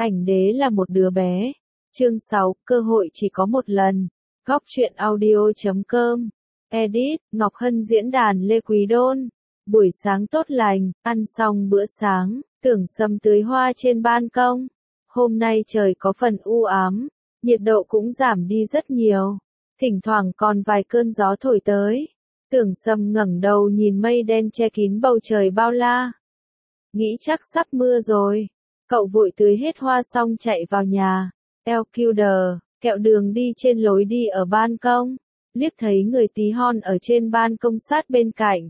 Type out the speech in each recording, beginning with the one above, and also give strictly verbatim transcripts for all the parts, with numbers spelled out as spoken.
Ảnh đế là một đứa bé. Chương sáu, cơ hội chỉ có một lần. Góc truyện audio chấm com. Edit, Ngọc Hân diễn đàn Lê Quý Đôn. Buổi sáng tốt lành, ăn xong bữa sáng, Tưởng Sâm tưới hoa trên ban công. Hôm nay trời có phần u ám, nhiệt độ cũng giảm đi rất nhiều. Thỉnh thoảng còn vài cơn gió thổi tới. Tưởng Sâm ngẩng đầu nhìn mây đen che kín bầu trời bao la. Nghĩ chắc sắp mưa rồi. Cậu vội tưới hết hoa xong chạy vào nhà. El Kilder, kẹo đường đi trên lối đi ở ban công. Liếc thấy người tí hon ở trên ban công sát bên cạnh.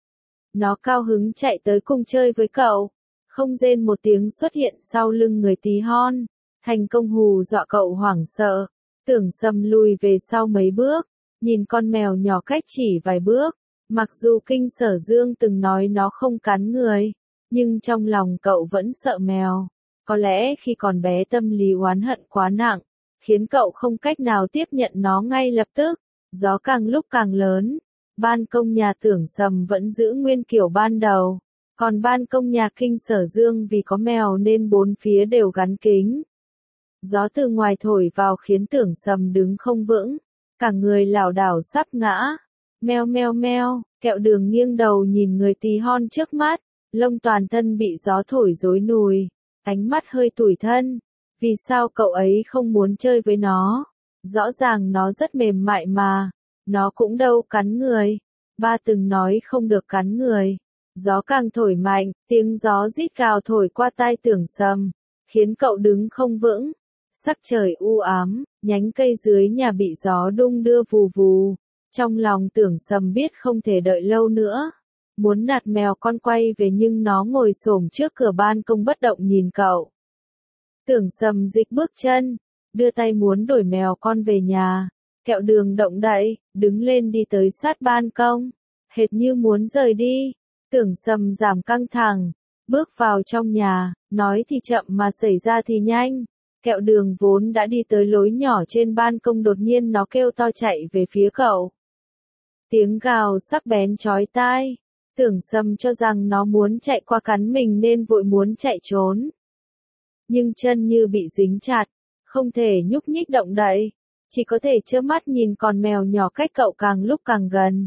Nó cao hứng chạy tới cùng chơi với cậu. Không rên một tiếng xuất hiện sau lưng người tí hon. Thành công hù dọa cậu hoảng sợ. Tưởng Sâm lùi về sau mấy bước. Nhìn con mèo nhỏ cách chỉ vài bước. Mặc dù Kinh Sở Dương từng nói nó không cắn người. Nhưng trong lòng cậu vẫn sợ mèo. Có lẽ khi còn bé tâm lý oán hận quá nặng. Khiến cậu không cách nào tiếp nhận nó ngay lập tức. Gió càng lúc càng lớn. Ban công nhà Tưởng Sâm vẫn giữ nguyên kiểu ban đầu. Còn ban công nhà Kinh Sở Dương vì có mèo nên bốn phía đều gắn kính. Gió từ ngoài thổi vào khiến Tưởng Sâm đứng không vững. Cả người lảo đảo sắp ngã. Meo meo meo, kẹo đường nghiêng đầu nhìn người tí hon trước mắt. Lông toàn thân bị gió thổi rối nùi. Ánh mắt hơi tủi thân. Vì sao cậu ấy không muốn chơi với nó? Rõ ràng nó rất mềm mại mà. Nó cũng đâu cắn người. Ba từng nói không được cắn người. Gió càng thổi mạnh, tiếng gió rít gào thổi qua tai Tưởng Sâm. Khiến cậu đứng không vững. Sắc trời u ám, nhánh cây dưới nhà bị gió đung đưa vù vù. Trong lòng Tưởng Sâm biết không thể đợi lâu nữa. Muốn nạt mèo con quay về nhưng nó ngồi xổm trước cửa ban công bất động nhìn cậu. Tưởng Sâm dịch bước chân, đưa tay muốn đuổi mèo con về nhà. Kẹo đường động đậy, đứng lên đi tới sát ban công. Hệt như muốn rời đi. Tưởng Sâm giảm căng thẳng, bước vào trong nhà, nói thì chậm mà xảy ra thì nhanh. Kẹo đường vốn đã đi tới lối nhỏ trên ban công đột nhiên nó kêu to chạy về phía cậu. Tiếng gào sắc bén chói tai. Tưởng Sâm cho rằng nó muốn chạy qua cắn mình nên vội muốn chạy trốn. Nhưng chân như bị dính chặt, không thể nhúc nhích động đậy. Chỉ có thể trơ mắt nhìn con mèo nhỏ cách cậu càng lúc càng gần.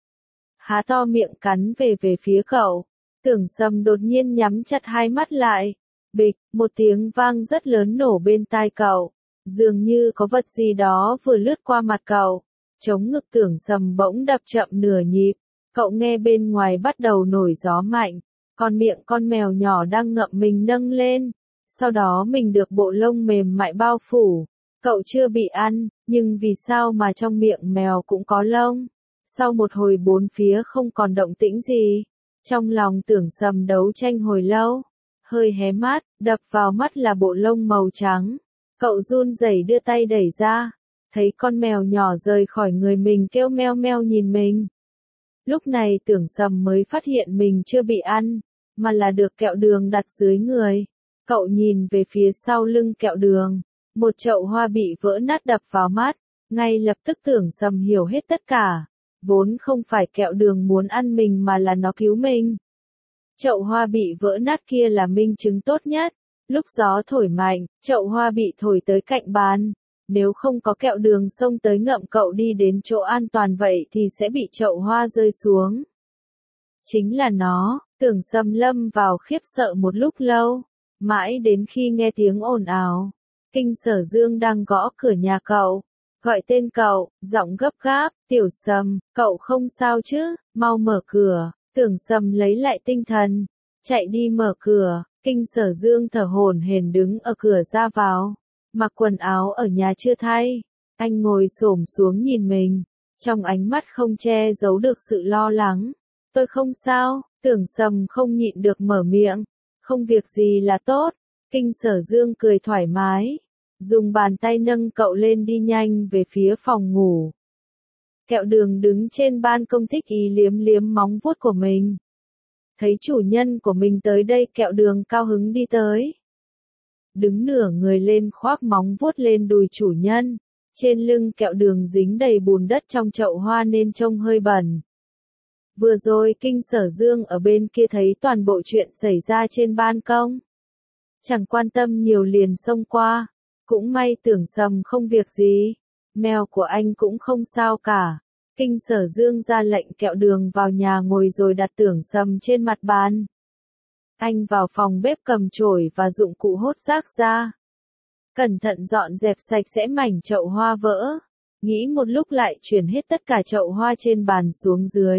Há to miệng cắn về về phía cậu. Tưởng Sâm đột nhiên nhắm chặt hai mắt lại. Bịch, một tiếng vang rất lớn nổ bên tai cậu. Dường như có vật gì đó vừa lướt qua mặt cậu. Chống ngực Tưởng Sâm bỗng đập chậm nửa nhịp. Cậu nghe bên ngoài bắt đầu nổi gió mạnh. Còn miệng con mèo nhỏ đang ngậm mình nâng lên. Sau đó mình được bộ lông mềm mại bao phủ. Cậu chưa bị ăn, nhưng vì sao mà trong miệng mèo cũng có lông? Sau một hồi bốn phía không còn động tĩnh gì. Trong lòng Tưởng Sâm đấu tranh hồi lâu. Hơi hé mắt, đập vào mắt là bộ lông màu trắng. Cậu run rẩy đưa tay đẩy ra. Thấy con mèo nhỏ rời khỏi người mình kêu meo meo nhìn mình. Lúc này Tưởng Sâm mới phát hiện mình chưa bị ăn, mà là được kẹo đường đặt dưới người. Cậu nhìn về phía sau lưng kẹo đường. Một chậu hoa bị vỡ nát đập vào mắt. Ngay lập tức Tưởng Sâm hiểu hết tất cả. Vốn không phải kẹo đường muốn ăn mình mà là nó cứu mình. Chậu hoa bị vỡ nát kia là minh chứng tốt nhất. Lúc gió thổi mạnh, chậu hoa bị thổi tới cạnh bàn. Nếu không có kẹo đường xông tới ngậm cậu đi đến chỗ an toàn vậy thì sẽ bị chậu hoa rơi xuống. Chính là nó. Tưởng Sâm lâm vào khiếp sợ một lúc lâu. Mãi đến khi nghe tiếng ồn ào. Kinh Sở Dương đang gõ cửa nhà cậu. Gọi tên cậu, giọng gấp gáp, Tiểu Sâm, cậu không sao chứ, mau mở cửa. Tưởng Sâm lấy lại tinh thần. Chạy đi mở cửa. Kinh Sở Dương thở hổn hển đứng ở cửa ra vào. Mặc quần áo ở nhà chưa thay. Anh ngồi xổm xuống nhìn mình. Trong ánh mắt không che giấu được sự lo lắng. Tôi không sao. Tưởng Sâm không nhịn được mở miệng. Không việc gì là tốt. Kinh Sở Dương cười thoải mái. Dùng bàn tay nâng cậu lên đi nhanh về phía phòng ngủ. Kẹo đường đứng trên ban công thích ý liếm liếm móng vuốt của mình. Thấy chủ nhân của mình tới đây kẹo đường cao hứng đi tới. Đứng nửa người lên khoác móng vuốt lên đùi chủ nhân. Trên lưng kẹo đường dính đầy bùn đất trong chậu hoa nên trông hơi bẩn. Vừa rồi Kinh Sở Dương ở bên kia thấy toàn bộ chuyện xảy ra trên ban công. chẳng quan tâm nhiều liền xông qua. Cũng may Tưởng Sầm không việc gì. Mèo của anh cũng không sao cả. Kinh Sở Dương ra lệnh kẹo đường vào nhà ngồi rồi đặt Tưởng Sầm trên mặt bàn. Anh vào phòng bếp cầm chổi và dụng cụ hốt rác ra. Cẩn thận dọn dẹp sạch sẽ mảnh chậu hoa vỡ. Nghĩ một lúc lại chuyển hết tất cả chậu hoa trên bàn xuống dưới.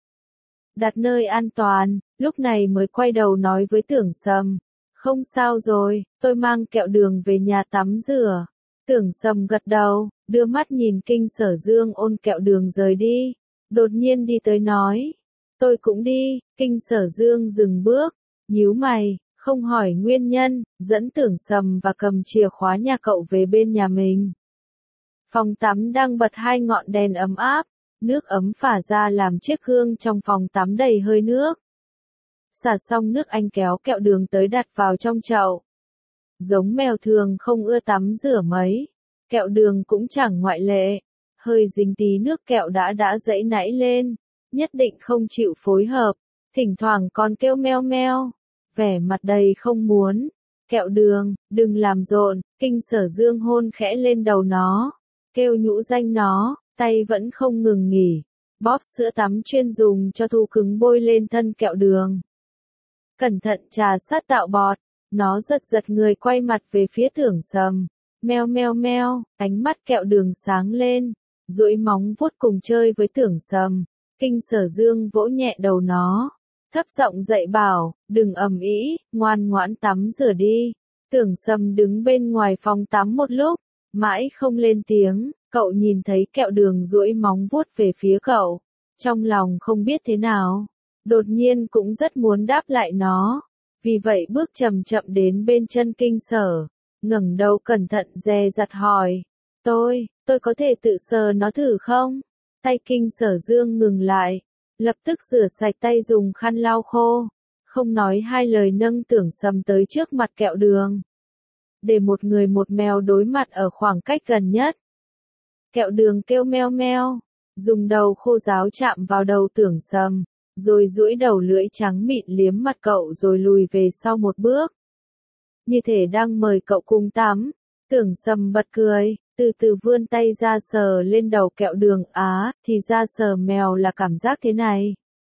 Đặt nơi an toàn, lúc này mới quay đầu nói với Tưởng Sầm. Không sao rồi, tôi mang kẹo đường về nhà tắm rửa. Tưởng Sầm gật đầu, đưa mắt nhìn Kinh Sở Dương ôn kẹo đường rời đi. Đột nhiên đi tới nói. Tôi cũng đi. Kinh Sở Dương dừng bước, nhíu mày, không hỏi nguyên nhân, dẫn Tưởng Sầm và cầm chìa khóa nhà cậu về bên nhà mình. Phòng tắm đang bật hai ngọn đèn ấm áp, nước ấm phả ra làm chiếc gương trong phòng tắm đầy hơi nước. Xả xong nước anh kéo kẹo đường tới đặt vào trong chậu. Giống mèo thường không ưa tắm rửa mấy, kẹo đường cũng chẳng ngoại lệ. Hơi dính tí nước kẹo đã đã dãy nảy lên, nhất định không chịu phối hợp, thỉnh thoảng còn kêu meo meo, vẻ mặt đầy không muốn. Kẹo đường, đừng làm rộn. Kinh Sở Dương hôn khẽ lên đầu nó, kêu nhũ danh nó, tay vẫn không ngừng nghỉ, bóp sữa tắm chuyên dùng cho thu cứng bôi lên thân kẹo đường. Cẩn thận trà sát tạo bọt, nó giật giật người quay mặt về phía Tưởng Sầm. Meo meo meo, ánh mắt kẹo đường sáng lên, duỗi móng vuốt cùng chơi với Tưởng Sầm. Kinh Sở Dương vỗ nhẹ đầu nó, thấp giọng dạy bảo, đừng ầm ĩ, ngoan ngoãn tắm rửa đi. Tưởng Sầm đứng bên ngoài phòng tắm một lúc, mãi không lên tiếng. Cậu nhìn thấy kẹo đường duỗi móng vuốt về phía cậu, trong lòng không biết thế nào, đột nhiên cũng rất muốn đáp lại nó, vì vậy bước chậm chậm đến bên chân Kinh Sở, ngẩng đầu cẩn thận dè dặt hỏi, tôi, tôi có thể tự sờ nó thử không? Tay Kinh Sở Dương ngừng lại, lập tức rửa sạch tay dùng khăn lau khô, không nói hai lời nâng Tưởng Sầm tới trước mặt kẹo đường, để một người một mèo đối mặt ở khoảng cách gần nhất. Kẹo đường kêu meo meo, dùng đầu khô ráo chạm vào đầu Tưởng Sầm, rồi duỗi đầu lưỡi trắng mịn liếm mặt cậu rồi lùi về sau một bước. Như thể đang mời cậu cùng tắm. Tưởng Sầm bật cười, từ từ vươn tay ra sờ lên đầu kẹo đường. Á, thì ra sờ mèo là cảm giác thế này.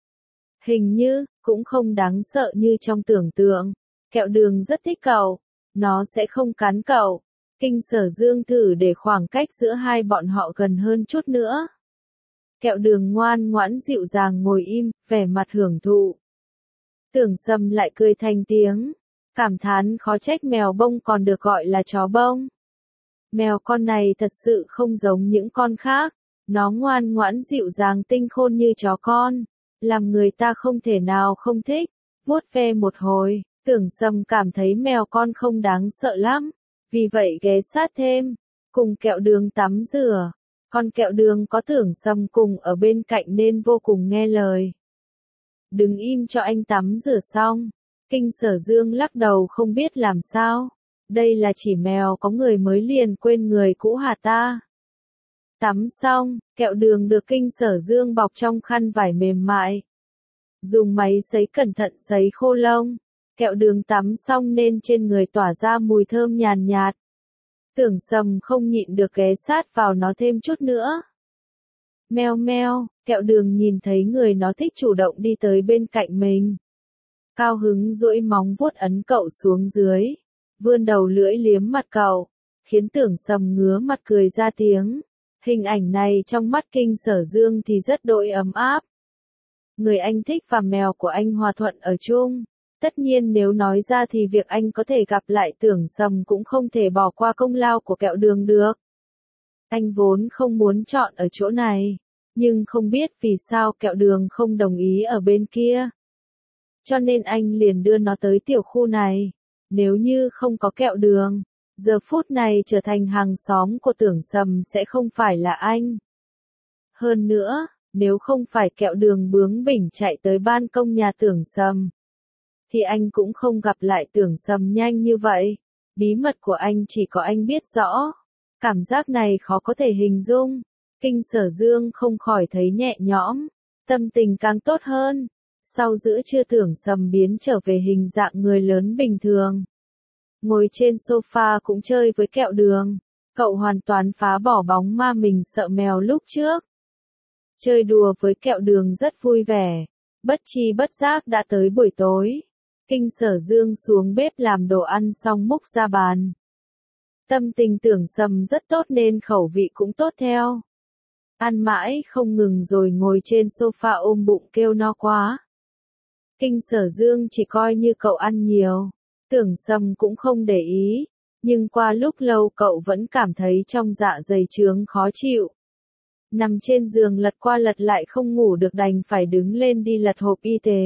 Hình như, cũng không đáng sợ như trong tưởng tượng. Kẹo đường rất thích cậu, nó sẽ không cắn cậu. Kinh Sở Dương thử để khoảng cách giữa hai bọn họ gần hơn chút nữa. Kẹo đường ngoan ngoãn dịu dàng ngồi im, vẻ mặt hưởng thụ. Tưởng Sầm lại cười thành tiếng, cảm thán khó trách mèo bông còn được gọi là chó bông. Mèo con này thật sự không giống những con khác, nó ngoan ngoãn dịu dàng tinh khôn như chó con, làm người ta không thể nào không thích. Vuốt ve một hồi, Tưởng Sầm cảm thấy mèo con không đáng sợ lắm. Vì vậy ghé sát thêm, cùng kẹo đường tắm rửa. Còn kẹo đường có Tưởng Sầm cùng ở bên cạnh nên vô cùng nghe lời. Đứng im cho anh tắm rửa xong. Kinh Sở Dương lắc đầu không biết làm sao. Đây là chỉ mèo có người mới liền quên người cũ hả ta? Tắm xong, kẹo đường được Kinh Sở Dương bọc trong khăn vải mềm mại. Dùng máy sấy cẩn thận sấy khô lông. Kẹo đường tắm xong nên trên người tỏa ra mùi thơm nhàn nhạt. Tưởng Sầm không nhịn được ghé sát vào nó thêm chút nữa. Meo meo, kẹo đường nhìn thấy người nó thích chủ động đi tới bên cạnh mình. Cao hứng duỗi móng vuốt ấn cậu xuống dưới, vươn đầu lưỡi liếm mặt cậu, khiến Tưởng Sầm ngứa mặt cười ra tiếng. Hình ảnh này trong mắt Kinh Sở Dương thì rất đỗi ấm áp. Người anh thích và mèo của anh hòa thuận ở chung. Tất nhiên nếu nói ra thì việc anh có thể gặp lại Tưởng Sầm cũng không thể bỏ qua công lao của kẹo đường được. Anh vốn không muốn chọn ở chỗ này, nhưng không biết vì sao kẹo đường không đồng ý ở bên kia. Cho nên anh liền đưa nó tới tiểu khu này. Nếu như không có kẹo đường, giờ phút này trở thành hàng xóm của Tưởng Sầm sẽ không phải là anh. Hơn nữa, nếu không phải kẹo đường bướng bỉnh chạy tới ban công nhà Tưởng Sầm, thì anh cũng không gặp lại Tưởng Sầm nhanh như vậy. Bí mật của anh chỉ có anh biết rõ. Cảm giác này khó có thể hình dung. Kinh Sở Dương không khỏi thấy nhẹ nhõm, tâm tình càng tốt hơn. Sau giữa trưa Tưởng Sầm biến trở về hình dạng người lớn bình thường. ngồi trên sofa cũng chơi với kẹo đường. Cậu hoàn toàn phá bỏ bóng ma mình sợ mèo lúc trước. Chơi đùa với kẹo đường rất vui vẻ. Bất chi bất giác đã tới buổi tối. Kinh Sở Dương xuống bếp làm đồ ăn xong múc ra bàn. Tâm tình Tưởng Sầm rất tốt nên khẩu vị cũng tốt theo. Ăn mãi không ngừng rồi ngồi trên sofa ôm bụng kêu no quá. Kinh Sở Dương chỉ coi như cậu ăn nhiều. Tưởng Sầm cũng không để ý. Nhưng qua lúc lâu cậu vẫn cảm thấy trong dạ dày trướng khó chịu. Nằm trên giường lật qua lật lại không ngủ được đành phải đứng lên đi lật hộp y tế.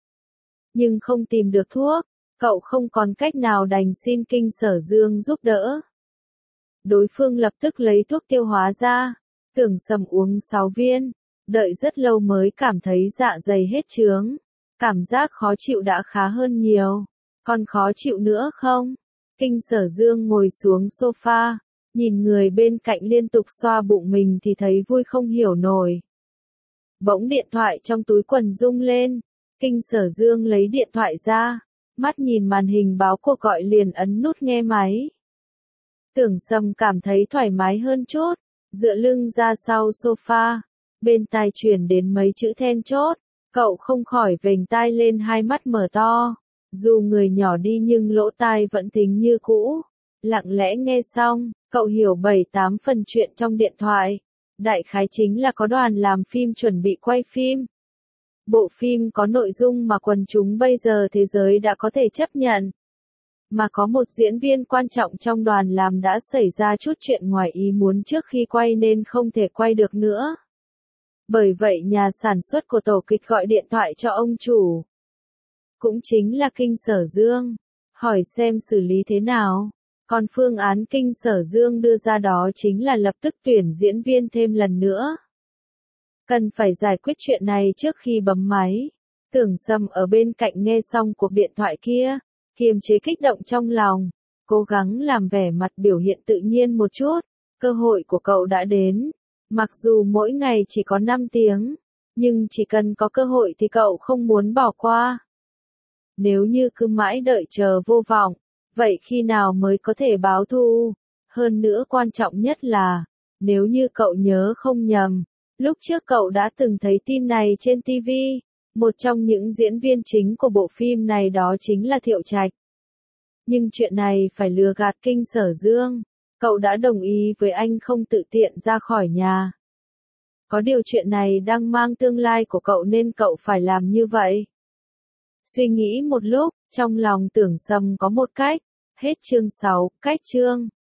Nhưng không tìm được thuốc, cậu không còn cách nào đành xin Kinh Sở Dương giúp đỡ. Đối phương lập tức lấy thuốc tiêu hóa ra, Tưởng Sầm uống sáu viên, đợi rất lâu mới cảm thấy dạ dày hết trướng. Cảm giác khó chịu đã khá hơn nhiều, còn khó chịu nữa không? Kinh Sở Dương ngồi xuống sofa, nhìn người bên cạnh liên tục xoa bụng mình thì thấy vui không hiểu nổi. Bỗng điện thoại trong túi quần rung lên, Kinh Sở Dương lấy điện thoại ra, mắt nhìn màn hình báo cuộc gọi liền ấn nút nghe máy. Tưởng Sầm cảm thấy thoải mái hơn chút, dựa lưng ra sau sofa, bên tai truyền đến mấy chữ then chốt, cậu không khỏi vểnh tai lên hai mắt mở to. Dù người nhỏ đi nhưng lỗ tai vẫn thính như cũ. Lặng lẽ nghe xong, cậu hiểu bảy tám phần chuyện trong điện thoại. Đại khái chính là có đoàn làm phim chuẩn bị quay phim. Bộ phim có nội dung mà quần chúng bây giờ thế giới đã có thể chấp nhận. Mà có một diễn viên quan trọng trong đoàn làm đã xảy ra chút chuyện ngoài ý muốn trước khi quay nên không thể quay được nữa. Bởi vậy nhà sản xuất của tổ kịch gọi điện thoại cho ông chủ. Cũng chính là Kinh Sở Dương, hỏi xem xử lý thế nào. Còn phương án Kinh Sở Dương đưa ra đó chính là lập tức tuyển diễn viên thêm lần nữa. Cần phải giải quyết chuyện này trước khi bấm máy. Tưởng Sầm ở bên cạnh nghe xong cuộc điện thoại kia, kiềm chế kích động trong lòng, cố gắng làm vẻ mặt biểu hiện tự nhiên một chút. Cơ hội của cậu đã đến. Mặc dù mỗi ngày chỉ có năm tiếng, nhưng chỉ cần có cơ hội thì cậu không muốn bỏ qua. Nếu như cứ mãi đợi chờ vô vọng, vậy khi nào mới có thể báo thù? Hơn nữa quan trọng nhất là, nếu như cậu nhớ không nhầm, lúc trước cậu đã từng thấy tin này trên ti vi, một trong những diễn viên chính của bộ phim này đó chính là Thiệu Trạch. Nhưng chuyện này phải lừa gạt Kinh Sở Dương, cậu đã đồng ý với anh không tự tiện ra khỏi nhà. Có điều chuyện này đang mang tương lai của cậu nên cậu phải làm như vậy. Suy nghĩ một lúc, trong lòng Tưởng Sầm có một cách. Hết chương sáu, cách chương.